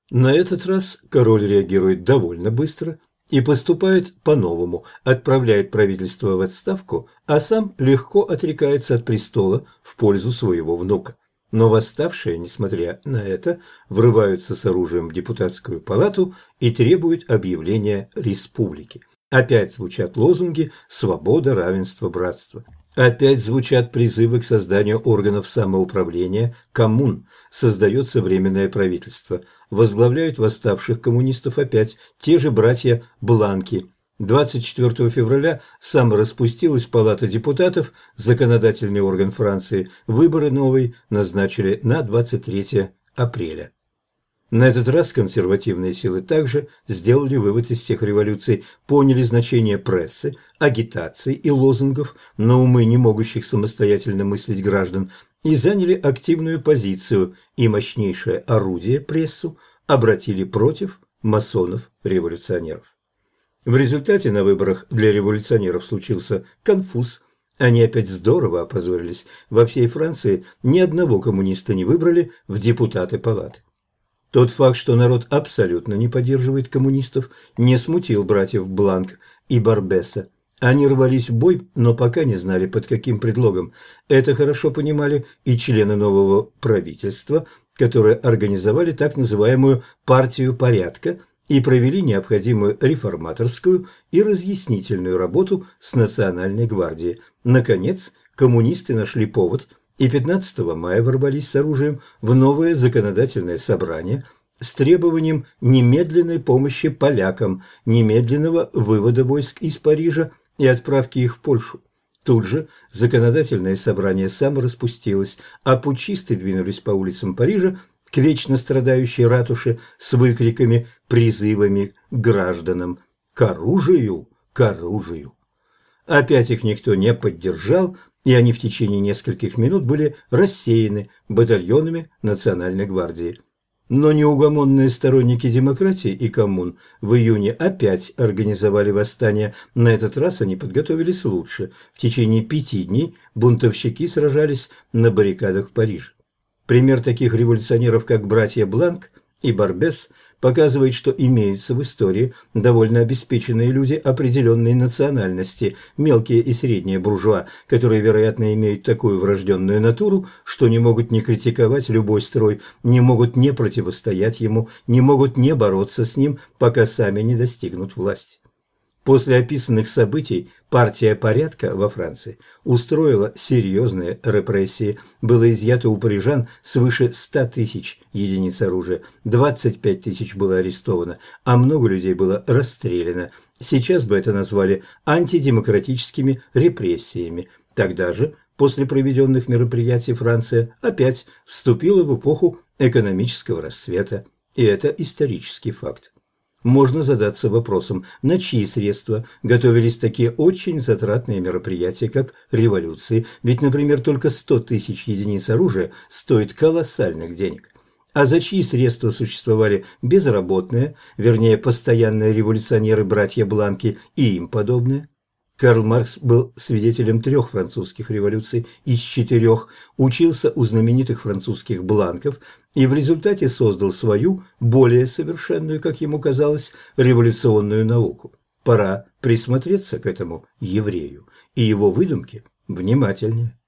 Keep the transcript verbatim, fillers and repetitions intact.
На этот раз король реагирует довольно быстро и поступает по-новому, отправляет правительство в отставку, а сам легко отрекается от престола в пользу своего внука. Но восставшие, несмотря на это, врываются с оружием в депутатскую палату и требуют объявления республики. Опять звучат лозунги «Свобода, равенство, братство». Опять звучат призывы к созданию органов самоуправления коммун. Создается временное правительство. Возглавляют восставших коммунистов опять те же братья Бланки. двадцать четвёртого февраля самораспустилась Палата депутатов, законодательный орган Франции. Выборы новые назначили на двадцать третье апреля. На этот раз консервативные силы также сделали вывод из всех революций, поняли значение прессы, агитаций и лозунгов на умы не могущих самостоятельно мыслить граждан и заняли активную позицию, и мощнейшее орудие прессу обратили против масонов-революционеров. В результате на выборах для революционеров случился конфуз. Они опять здорово опозорились. Во всей Франции ни одного коммуниста не выбрали в депутаты палаты. Тот факт, что народ абсолютно не поддерживает коммунистов, не смутил братьев Бланк и Барбеса. Они рвались в бой, но пока не знали, под каким предлогом. Это хорошо понимали и члены нового правительства, которые организовали так называемую «партию порядка» и провели необходимую реформаторскую и разъяснительную работу с Национальной гвардией. Наконец, коммунисты нашли повод – и пятнадцатого мая ворвались с оружием в новое законодательное собрание с требованием немедленной помощи полякам, немедленного вывода войск из Парижа и отправки их в Польшу. Тут же законодательное собрание самораспустилось, а путчисты двинулись по улицам Парижа к вечно страдающей ратуше с выкриками, призывами к гражданам «К оружию! К оружию!». Опять их никто не поддержал, и они в течение нескольких минут были рассеяны батальонами Национальной гвардии. Но неугомонные сторонники демократии и коммун в июне опять организовали восстание. На этот раз они подготовились лучше. В течение пяти дней бунтовщики сражались на баррикадах в Париже. Пример таких революционеров, как братья Бланк и Барбес, показывает, что имеются в истории довольно обеспеченные люди определенной национальности, мелкие и средние буржуа, которые, вероятно, имеют такую врожденную натуру, что не могут не критиковать любой строй, не могут не противостоять ему, не могут не бороться с ним, пока сами не достигнут власти. После описанных событий партия порядка во Франции устроила серьезные репрессии. Было изъято у парижан свыше ста тысяч единиц оружия, двадцать пять тысяч было арестовано, а много людей было расстреляно. Сейчас бы это назвали антидемократическими репрессиями. Тогда же, после проведенных мероприятий, Франция опять вступила в эпоху экономического расцвета. И это исторический факт. Можно задаться вопросом, на чьи средства готовились такие очень затратные мероприятия, как революции, ведь, например, только сто тысяч единиц оружия стоит колоссальных денег. А за чьи средства существовали безработные, вернее, постоянные революционеры-братья Бланки и им подобные? Карл Маркс был свидетелем трех французских революций из четырех, учился у знаменитых французских бланков и в результате создал свою, более совершенную, как ему казалось, революционную науку. Пора присмотреться к этому еврею и его выдумке внимательнее.